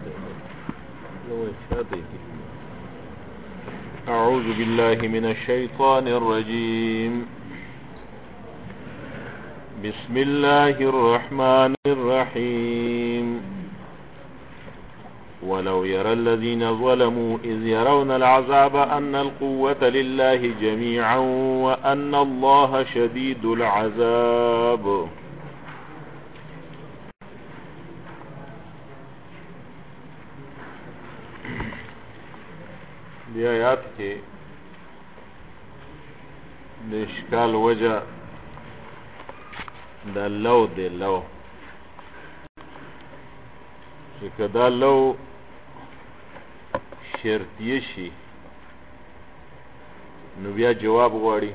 أعوذ بالله من الشيطان الرجيم. بسم الله الرحمن الرحيم. ولو يرى الذين ظلموا إذ يرون العذاب أن القوة لله جميعا وأن الله شديد العذاب. دی آیات کې د اشکال وجه دا لو دی لو چې که دا لو شرطیه شي نو بیا جواب غواړي،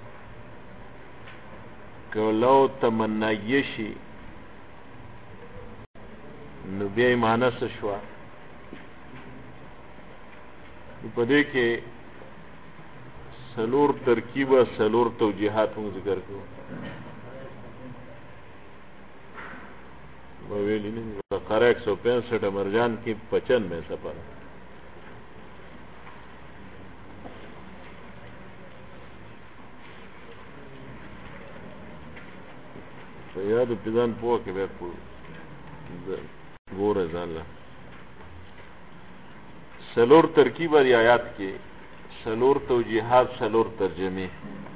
که لو تمنایه شي نو بیا یې معنی څه شوه؟ په دې کې څلور ترکیبه څلور توجیحات هم ذکر کړو. ویلی نه بقره 165 مرجان کې 95 سفر. په یاد پیدان پوه کې به ګوره ځان له سلور ترکیب دی آیات کې، سلور توجیحات، سلور ترجمه.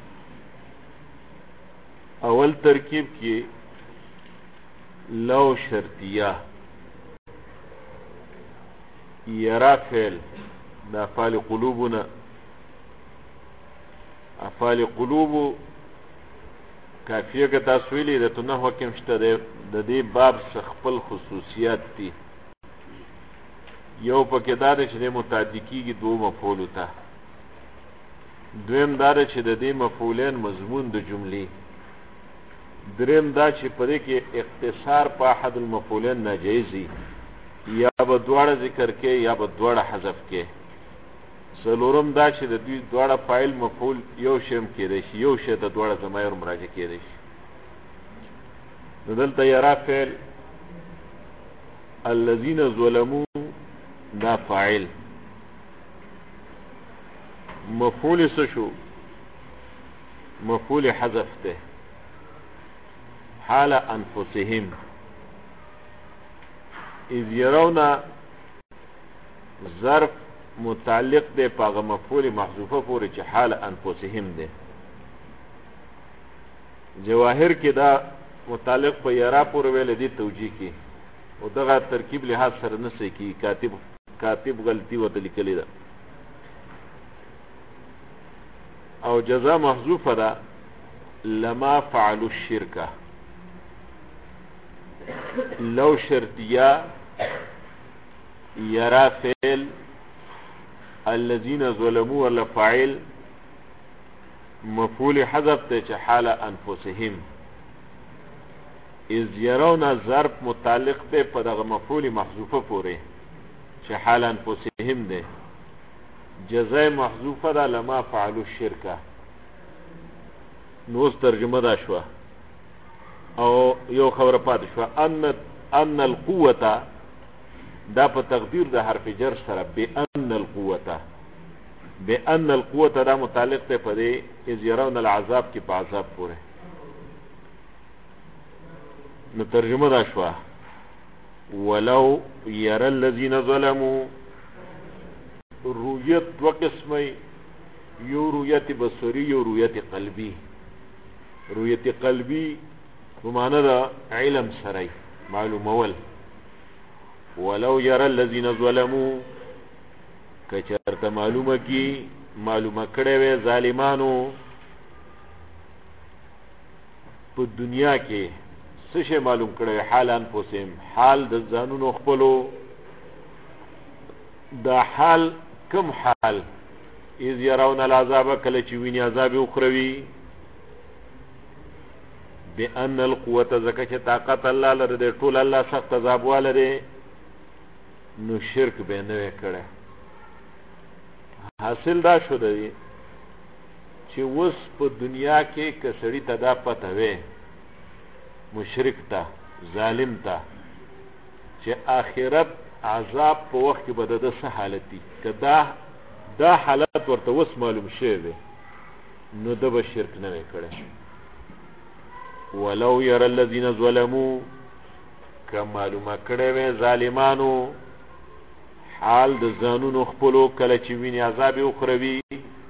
اول ترکیب کې لو شرطیه، یرا فعل دا افعال قلوبنا، افعال قلوب کافیه که تاسو ویلي د نحو کې شته د دې باب څخه خپل خصوصیات دي. یو پکې دا دی چې د متعدی کېږي دو مفعولو ته، دویم دا دی چې د دې مفعولین مضمون د جملې، دریم دا چې په دې کې اختصار په احد المفعولین ناجایز وي، یا به دواړه ذکر کې یا به دواړه حذف کې. څلورم دا چې د دوی دواړه فاعل مفعول یو شی هم کېدی شي، یو شی ته دواړه ضمایر مراجع کېدی شي. نو دلته یرا فعل، الذین ظلموا دا فاعل، مفعول څه شو؟ مفعول حذف ته، حال انفسهم. اذ يرون ظرف متعلق ده پاغه مفعول محذوفه پورې چې حال انفسهم ده. جواهر کې دا متعلق په یرا پورې ویل دي توجیه کې، او دغه ترکیب لحاظ سره نسې کی کاتب غلطی وته لیکلی ده، او جزاء محذوفه ده لما فعلوا الشرك. لو شرطیه، یرا فعل، الذين ظلموا ولا فاعل، مفعول حذف ته چې حال انفسهم. اذ يرون ظرف متعلق ده په دغه مفعول محذوفه پورې چې حال انفسهم ده. جزاء محذوفه ده لما فعلوا الشرك. نو ترجمه دا شوه، او یو خبره پاتې شوه، ان القوه دا په تقدیر د حرف جر سره بان القوه، بان القوه دا متعلق ده په دې اذ يرون العذاب کې په عذاب پورې. نو ترجمه دا شوه، ولو يرى الذين ظلموا. رؤیت دو قسمه، یو رؤیت بصری، یو رؤیت قلبی. رؤیت قلبی په معنی دا علم سره معلومول. ولو يرى الذين ظلموا، کچرته معلومه کړي وي ظالمانو په دنیا کې څه شی معلوم کړي، حال انفسهم، حال د ځانونو خپلو. دا حال کم حال؟ اذ يرون العذاب، کله چې ویني عذاب اخروی. بان القوه، زکه چې طاقت الله لره دی، ټول الله سخت عذاب واله دی، نو شرک به نه وي کړی. حاصل دا شو دی چې اوس په دنیا کې که سړي ته دا پته وي، مشرک ته، ظالم ته، چې آخرت عذاب په وخت کې به د څه حالت دي که دا حالت ورته اوس معلوم شوی دی نو د به شرک نه وی کړی ولو ير الذين ظلموا که معلومه کړی وی ظالمانو حال د ځانونو خپلو کله چې ویني عذاب اخروي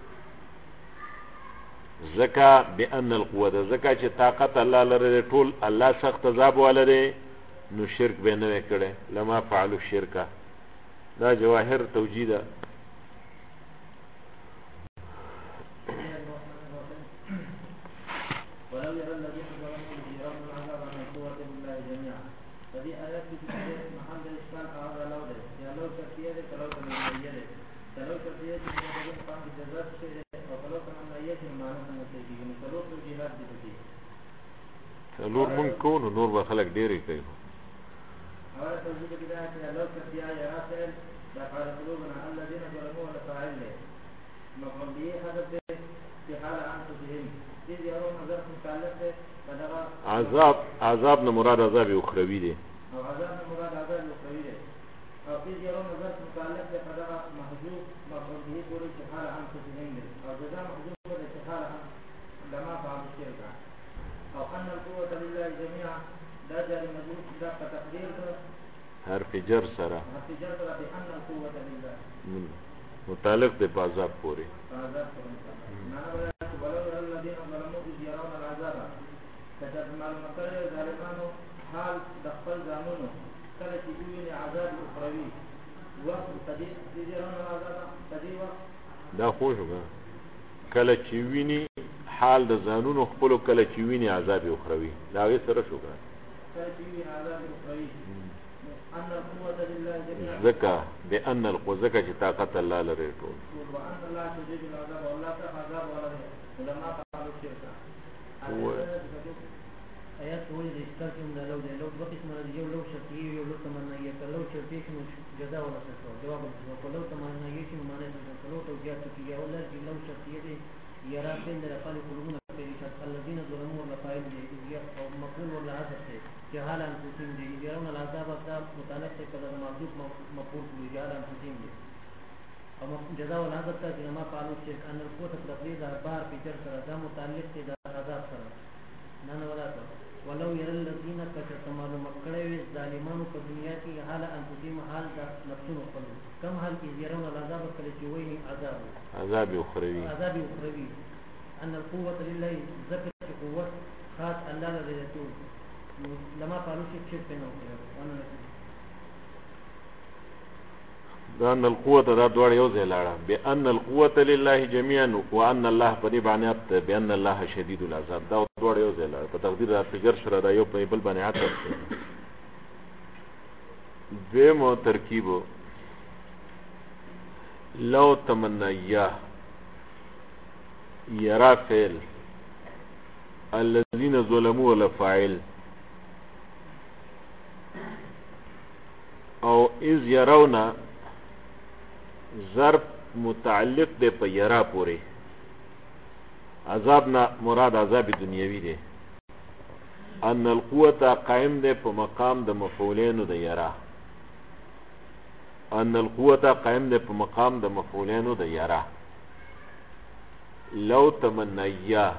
زکا بان القوه زکا چې طاقت الله لري ټول الله سخت عذاب ولري نو شرک به نه کړي لما فعلوا الشرك دا جواهر توجیه ولو يرى الذين ظلموا يرون العذاب من قوة بالله جميعا فدي آيات في محل الإشكال هذا لو ده يا لو شرطية ده كلو كمان نيجي كلو شرطية ده كده قام بجزاء شيء وكلو كمان نيجي معناه نتيجي يعني كلو في جهاد دي نور من كون نور بخلق ديري کوي هذا توجيه بداية يا لو شرطية يا راسل لا قال قلوبنا الذين ظلموا ولا فاعل له مفهوم به هذا في حال أنفسهم إذ يرون عذاب متعلق عذاب نه مراد عذاب اخروی دی او عذاب نه مراد عذاب اخروی دی او إذ يرون عذاب متعلق فدغه محذوف مفعول به پوری چې حال أنفسهم دی او جزاء محذوف د حال لما فعل الشرك او أن القوة لله جميعا دا جاری مجرور دا په تقدیر حرف جر سره بأن القوة لله متعلق دی په عذاب پوری عذاب پوری ولو يرى الذين ظلموا إذ يرون العذاب کچر معلومه کړی ظالمانو حال د خپل ځانونو کله چې دوی عذاب اخروي وقت تدې يرون العذاب تدې وقت دا خو شو کله چې ویني حال د ځانونو خپل کله چې ویني عذاب اخروي دا غي سره شو کله چې ویني عذاب اخروي ان القوه لله جميعا زکا بان القوه زکا چې طاقت الله لري ټول وان الله شديد العذاب والله عذاب ولا علماء قالوا الشرك آیات ولې د اشکال کوم نه لو دی لو په قسمه دی یو لو شرطي یو لو تمنایه کلو شرطي شنو جزاء ولا څه جواب ورکړو لو تمنایه شنو معنی څه کلو توجیهات کې یو لږ لو شرطي دی یرا بین در خپل قلوبونه پریشات الذين ظلموا ولا فاعل دی او مقول ولا حذف دی جهالا انفسهم دی يرون العذاب ذا متعلق کده محذوف مقول دی جهالا انفسهم دی او جزاء ولا حذف ته لما قالوا شيء ان القوه تقدير بار في جر سره دا متعلق دی عذاب سره نه ولا ولو يرى الذين كفروا مکړې وي ظالمانو په دنیا کې حال انفسهم حال د نفسونو خپل کم حال کې يرون العذاب کله چې وایي عذاب اخروی ان القوه لله ذکر قوت خاص الله لري لما قالوا شيء بينه وانا بأن القوة دا دوار يوزي لارا بأن القوة لله جميعا وأن الله پدی بانیات بأن الله شدید العذاب دا دوار يوزي لارا پا تقدیر دا تجر شرا دا یو پا بل بانیات دویمو ترکیبو لو تمنیا یرا فعل الذين ظلموا لفاعل او اذ يرونا ضرب متعلق دی په یرا پوری عذاب نه مراد عذاب دنیوي دی ان القوه قائم دی په مقام د مفعولین د یرا ان القوه قائم دی په مقام د مفعولین د یرا لو تمنیا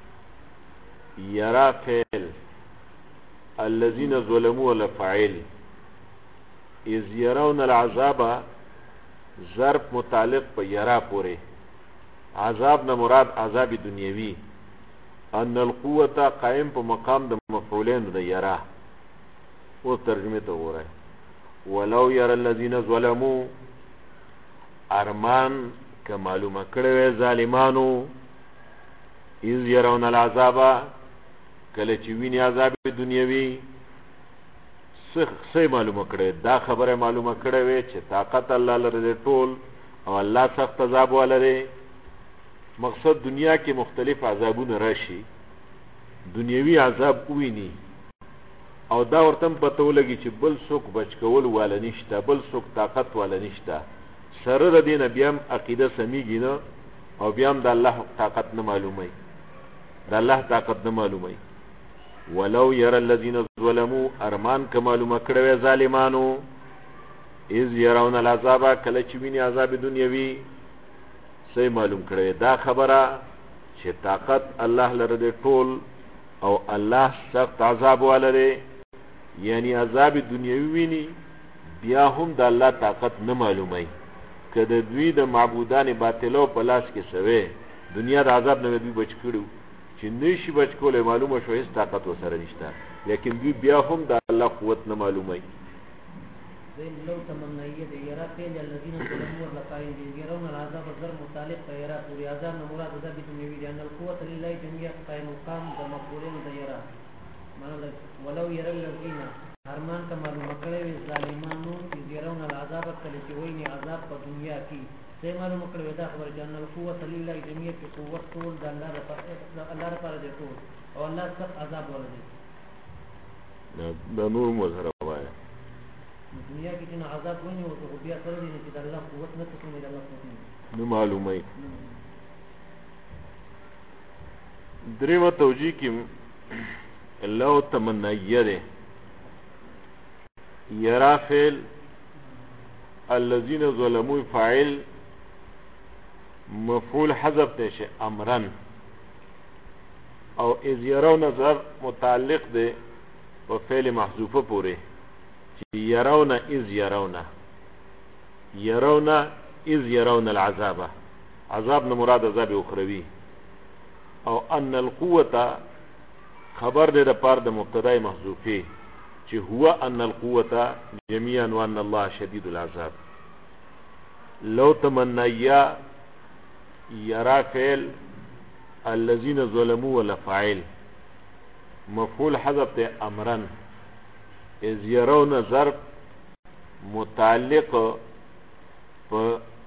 یرا فعل الذين ظلموا لفاعل اذ يرون العذاب ظرف متعلق په یرا پوره عذاب نه مراد عذاب دنیوي ان القوه قائم په مقام د مفعولین د یرا او ترجمه ته وره ولو ير الذين ظلموا ارمان که معلومه کړو ظالمانو اذ يرون العذاب کله چې ویني عذاب دنیوي څه معلومه کړي دا خبره معلومه کړي وي چې طاقت الله لري ټول او الله سخت عذاب ولري مقصد دنیا کې مختلف عذابونه راشي دنیوي عذاب ویني او دا ورته پته ولګي چې بل څوک بچ کول ولا نشته بل څوک طاقت ولا نشته سره د دین بیا عقیده سميږي نه او بیا د الله طاقت نه معلومي د الله طاقت نه معلومي ولو يرى الذين ظلموا ارمان که معلومه کړو ظالمانو اذ يرون العذاب کله چې ویني عذاب دنیوي صحیح معلوم کړی دا خبره چې طاقت الله لره دی ټول او الله سخت عذاب ولري یعنی عذاب دنیوي ویني بیا هم د الله طاقت نه معلومي که د دوی د معبودان باطلو په لاس کې سوي دنیا د عذاب نه دوی بچ کړو چې نشي بچ کولای معلومه شو هیڅ طاقت وسره نشته لیکن دوی بیا هم د الله قوت نه معلومي لو تمنيت يرى فعل الذين ظلموا والقائل يرون العذاب الضر متعلق يرى پوری عذاب نه مراد عذاب دنیوي لأن القوة لله جميع قائم مقام د مقبولين د يرى معنی ولو يرى الذين ارمان کمر مکړې ظالمانو يرون العذاب کله چې ویني عذاب په دنیا کې څه معلوم کړو دا خبر جن القوة لله جميع کې قوت ټول د الله لپاره دی ټول او الله سخت عذاب ولري د نور مظهر وایي دنیا کې چې عذاب ونی او ته بیا سره دي چې د الله قوت نه تکومي د الله قوت نه معلومه دریمه توجیه کې الله تمنیه یرا فعل الذين ظلموا فاعل مفعول حذف نشه امرا او اذ يرون ظرف متعلق ده په فعل محذوفه پورې يرون إذ يرون العذاب عذاب مراد عذاب اخروی او ان القوة خبر دے دا پار دا مبتدائی محذوفی چی هو ان القوة جميعا وان الله شدید العذاب لو تمنیا یرا فعل الذين ظلموا ولا فاعل مفعول حذف تے امرن اذ يرون ظرف متعلق په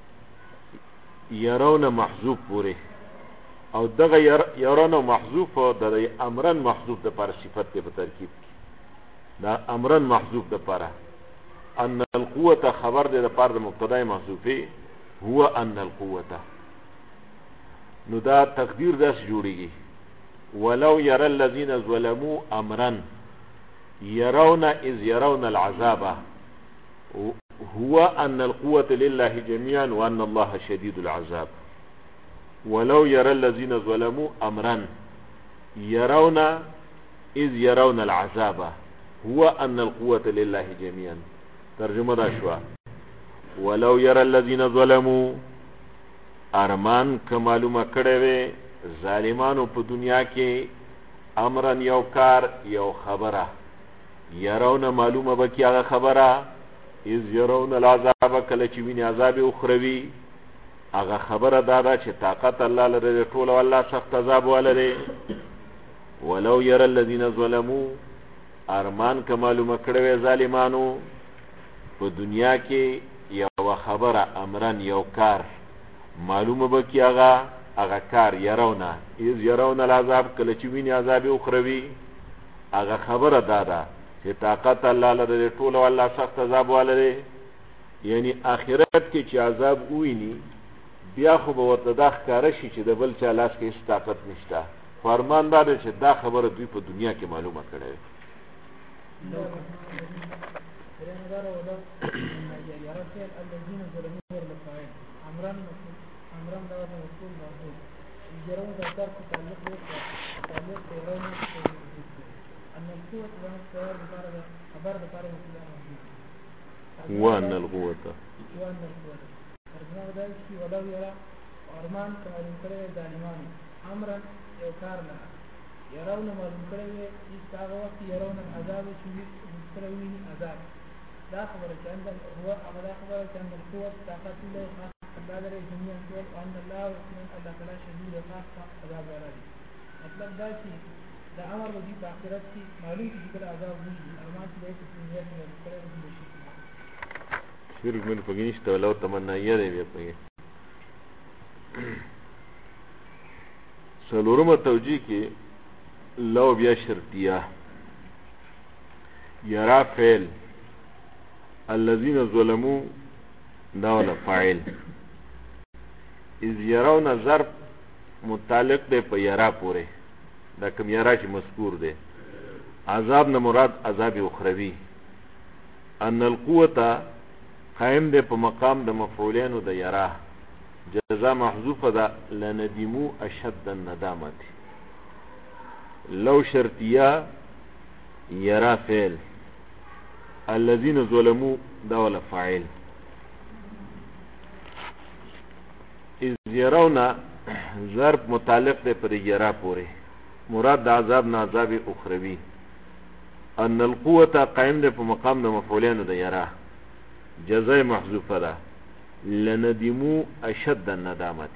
يرون محذوف پوره او دغه يرون محذوف د امرن محذوف د پر صفت په ترکیب دا امرن محذوف د پر ان القوه خبر د پر د مبتدا محذوفه هو ان القوه نو دا تقدیر داس جوړیږي ولو يرى الذين ظلموا امرا يرون إذ يرون العذاب هو أن القوة لله جميعا وأن الله شديد العذاب ولو يرى الذين ظلموا أمرا يرون إذ يرون العذاب هو أن القوة لله جميعا ترجمة داشوا ولو يرى الذين ظلموا ارمان کمالومه کړي ظالمانو په دنیا کې امرن یو کار یو خبره يرون معلومه بکی هغه خبره اذ يرون العذاب کله چې ویني عذاب اخروی هغه خبره دا چې طاقت الله لري ټول او الله سخت عذاب ولري ولو يرى الذين ظلموا ارمان ک معلومه کړي ظالمانو په دنیا کې یو خبره امرن یو کار معلومه بکی هغه کار يرون اذ يرون العذاب کله چې ویني عذاب اخروی هغه خبره دا چې طاقت الله لري ټول او الله سخت عذاب ولري یعنی آخرت کې چې عذاب ویني بیا خو به ورته دا ښکاره شي چې د بل چا لاس کې هیڅ طاقت نشته فرمان دا دی چې دا خبره دوی په دنیا کې معلومه کړې وأن القوة ولو يرى ارمان کمالون کرے ظالمان امرا یو کار لها يرون معلوم کرے استاغ وقت يرون العذاب شوی مستروین عذاب دا خبر چند هو اغلا خبر چند القوة طاقت الله خاص الله لري جميعا طول وان الله واسمان الله تعالی شدید خاص عذاب ولري مطلب دا چې دا امر دی په آخرت کې معلوم چې کله عذاب وي ارمان چې په دنیا کې کرے دي شرک من پگینشتا ولو تمنیه دی بیا پگی سلورم توجیه کی لو بیا شرطیه یرا فعل الذين ظلموا داولا فاعل اذ يرون ظرف متعلق دی په یرا پوره دا کوم یرا چې مذکور دی عذاب نه مراد عذاب اخروی ان القوه قائم دی په مقام د مفعولین د یرا جزا محذوفه ده لندمو اشد الندامت لو شرطیه یرا فعل الذين ظلموا ده ولا فاعل اذ يرون ضرب متعلق ده پر یرا پوره مراد د عذاب نه عذاب اخروی ان القوه قائم ده په مقام د مفعولین د یرا جزاء محذوفه ده لندمو اشد الندامت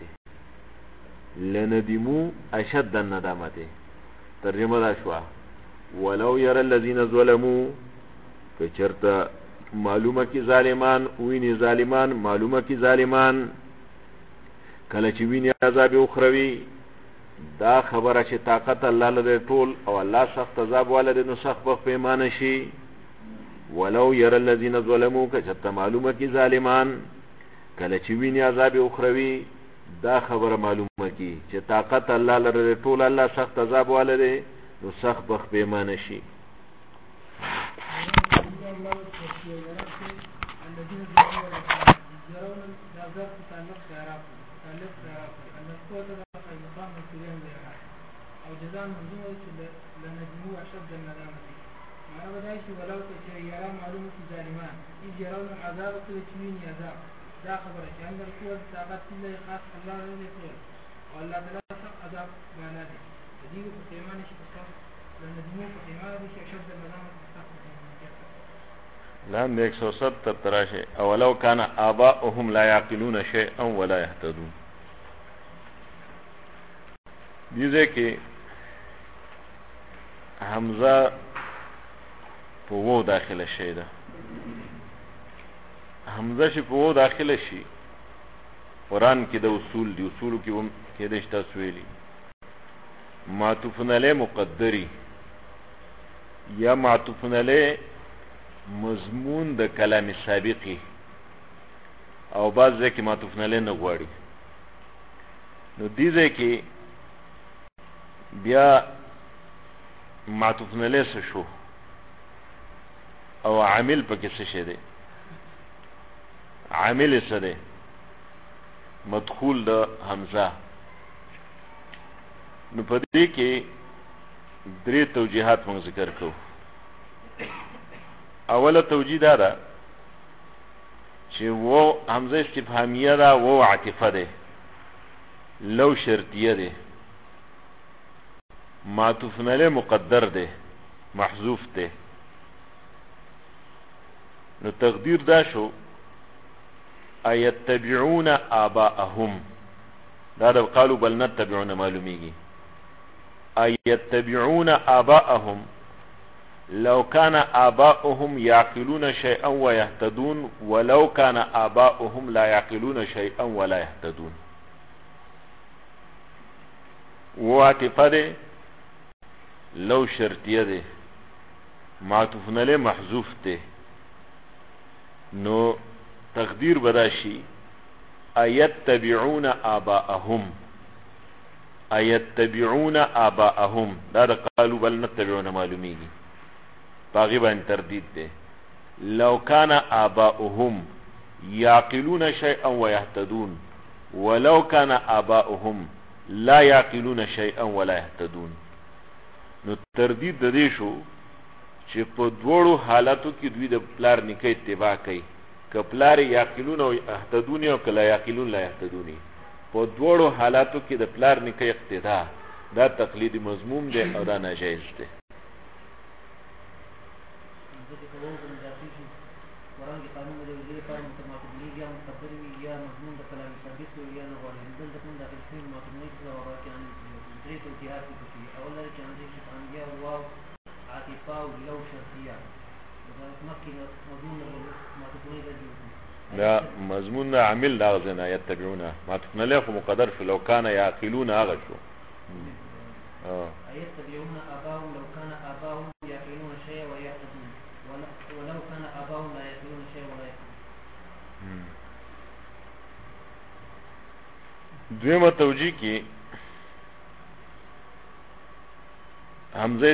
لندمو اشد الندامت ترجمه دا شوا ولو ير الذين ظلموا کچرتا معلومه کی ظالمان ویني ظالمان معلومه کی ظالمان کله چې ویني عذاب اخروی دا خبره چې طاقت الله له ټول او الله سخت عذاب والده نو سخت په پیمانه شي ولو ير الذين ظلموا کچرتا معلومه کی ظالمان کله چې ویني عذاب اخروی دا خبره معلومه کی چې طاقت الله لره ټول الله سخت عذاب والده نو سخت بخ پیمانه شي او جزاء منظومه لندمو اشد الندامه معنا بدای شي ولو چې یرا معلومه کی ظالمان اذ يرون العذاب کله چې ویني عذاب دا خبره چې اندر قوت طاقت الله خاص الله له ټول او الله تعالی عذاب باندې دي په پیمانه شي په لندمو په پیمانه شي اشد الندامه لام 170 تراشه اولو كان آباؤهم لا يعقلون شيئا ولا يهتدون دیزه کې حمزه په وو داخله شي ده حمزه چې په وو داخله شي قرآن کې د اصول دی اصولو کې هم کې د تسویلی معطوفن علی مقدری یا معطوفن علی مضمون د کلام سابقی او بعض ځکه معطوفن علی نه غواړي نو دیزه کې بیا معطوفن علی څه شو او عامل پکې څه شه دی عامل څه دی مدخول د حمزه نو په دې کې درې توجیهات موږ ذکر کوو اوله توجیه دا ده چې و حمزه استفهامیه ده و عاطفه ده لو شرطیه ده معطوف علیه مقدر ده محذوف ده نو تقدیر دا شو ایتبعون آباءهم دا دا قالوا بل نتبعون معلومیگی ایتبعون آباءهم لو كان آباؤهم يعقلون شيئا ويهتدون ولو كان آباؤهم لا يعقلون شيئا ولا يهتدون وعطفه ده لو شرطیه ده معطوف علیه محذوف ده نو تقدیر بداشي ایتبعون آباءهم ایتبعون آباءهم دا دا قالوا بل نتبعون معلومیگی باغی باندې تردید ده لو كان آباؤهم يعقلون شيئا ويهتدون ولو كان آباؤهم لا يعقلون شيئا ولا يهتدون نو تردید د دې شو چې په دوړو حالاتو کې دوی د پلار نیکه اتباع کوي که پلار یعقلون او يهتدون او کلا یعقلون لا يهتدون په دوړو حالاتو کې د پلار نیکه اقتدا دا تقلید مذموم دی او دا ناجایز دی قرآن کی قانون میں جو پر متماثل یا مقدر یا مضمون کا کلام ثابت یا نہ والا دل دکن داخل فيه مضمون کا اور کان درې توجیهات دي اوله چې اندې شفانیا او عاطفه او لو شرطیه دا مکه مضمون مضمون دا مضمون عامل دا غزنا يتبعونه ما تفنله مقدر في لو كان يعقلون هغه شو يتبعون اباهم لو كان اباهم يعقلون شيئا ويهتدون ولو كان اباهم لا يعقلون شيئا ولا يهتدون دویمه توجیه کی حمزه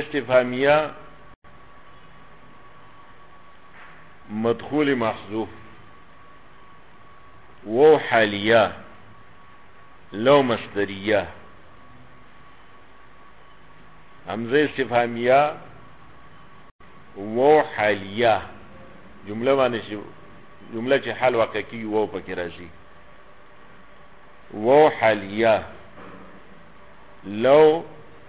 استفهامیه مدخول محذوف وو حالیه لو مصدریه همزه استفهامیه وو حالیه جمله باندې جمله چې حال واقع کی وو پکې راځي وو حالیه لو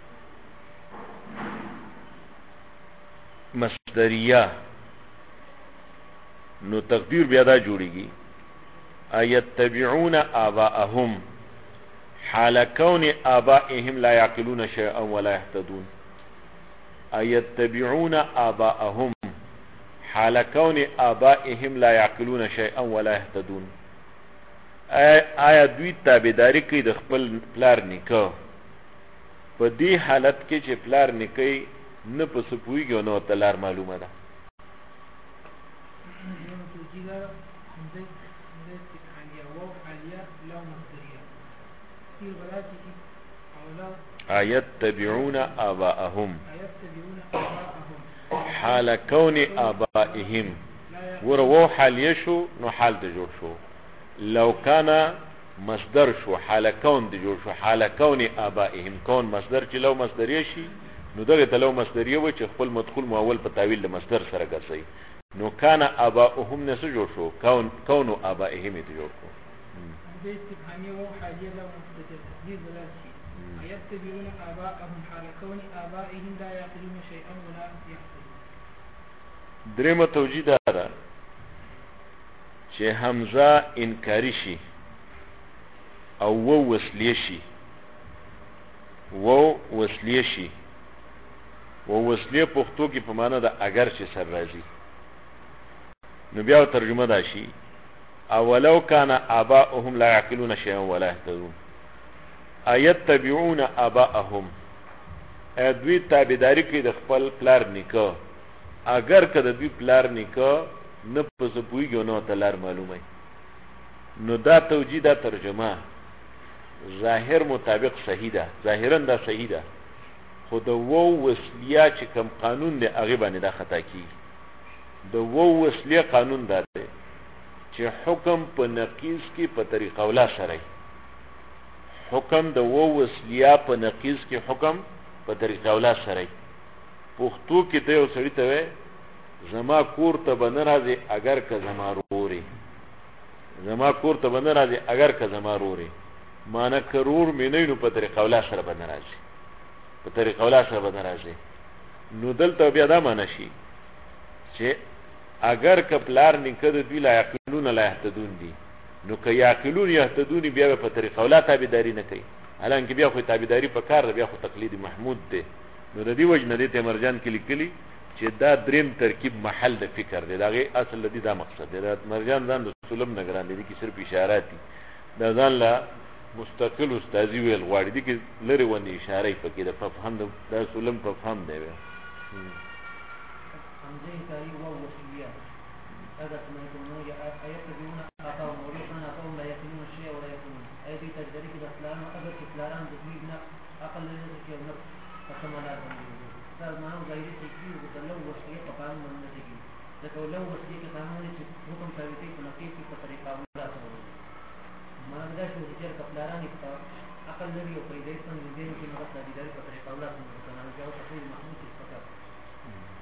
مصدریه نو تقدیر بیا دا جوړیږي ایتبعون آباءهم حال کون آبائهم لا يعقلون شيئا ولا يهتدون ایتبعون آباءهم حال کون آبائهم لا يعقلون شيئا ولا يهتدون آیا دوی تابعداري کوي د خپل پلار نیکه په دې حالت کې چې پلار نیکه نه پس پویږي نو تلار معلومه ده ایتبعون آباءهم حال کون آبائهم ورو حالیه شو نو حال د جوړ شو لو کان مصدر شو حال کون د جوړ شو حال کون آبائهم کون مصدر چې لو مصدریه شي نو دغه ته لو مصدریه و چې خپل مدخول مؤول په تعویل د مصدر سره ګرځي نو کان آباؤهم نه جوړ شو کون آبائهم ته جوړ شو د استفهامي وو حالیه لو مصدر تقدیر بلاشي يتبعون آباءهم حال كون آبائهم لا يعقلون شيئا ولا يهتدون درېمه توجیه ده چې حمزه انکاری شي او وو وصلیه شي وو وصلیه شي وو وصلیه پښتو کې په معنا ده اگر چې سر راځي نو بیا ترجمه ده شي اولو کان آباؤهم لا يعقلون شيئا ولا يهتدون ایتبعون آباءهم دوی تابعداري کوي د خپل پلار نیکه اگر کده دوی پلار نیکه نه پس پویږي نو تلار معلومه نو دا توجیه دا ترجمه ظاهر مطابق صحیح ده ظاهرا دا صحیح ده خو د وو وصلیه چې کوم قانون دی هغه باندې دا خطا کی د وو وصلیه قانون دا دی چې حکم په نقیض کې په طریقه ولا سره حکم د وو وصلیه په نقیض کې حکم په طریقه ولا سره پښتو کې ته یو سړی ته زما کور ته بنه راځي اگر که زما روري زما کور ته بنه راځي اگر که زما روري معنی کرور مینې نو په طریقه ولا سره بنه راځي په طریقه ولا سره بنه راځي نو دلته بیا دا معنی شي چې اگر که پلار نکد دوی لا یعقلون لا یهتدون دي نو که یعقلون یهتدون بیا په طریقه ولا تابعداري نه کوي حالانکه بیا خو تابعداري په کار ده بیا خو تقلید محمود ده نو د دې وجنه د تمرجان کې لیکلي چې دا دریم ترکیب محل د فکر دی دا غي اصل دی دا مقصد دی دا مرجان ځان د سلم نگران دي کی صرف اشارات دي دا ځان لا مستقل استاذي ویل غواړي دي کی لری ونی اشاره پکې د فهم د سلم په فهم دی حمزه کاری و وصلیه اگر تمنون یا آیت بیون آقاو مولوکان آقاو لا یقینون شیع ولا یقینون ایدی تجدری که دخلان اگر کفلاران دخلیبنا اقل لنه که اونر فسمالات بندی دا مانو ظاهری سیکلی و لو وصلیه په قانون باندې سیکلی دا لو وصلیه که قانون چې حکم ثابتې په نقیص په طریقه ولا سره مانو دا چې چې کفلاران په اقل لري او پیدا څنګه دي چې نو تابعداري په طریقه ولا سره کنه جواب تفصیل محمود فقط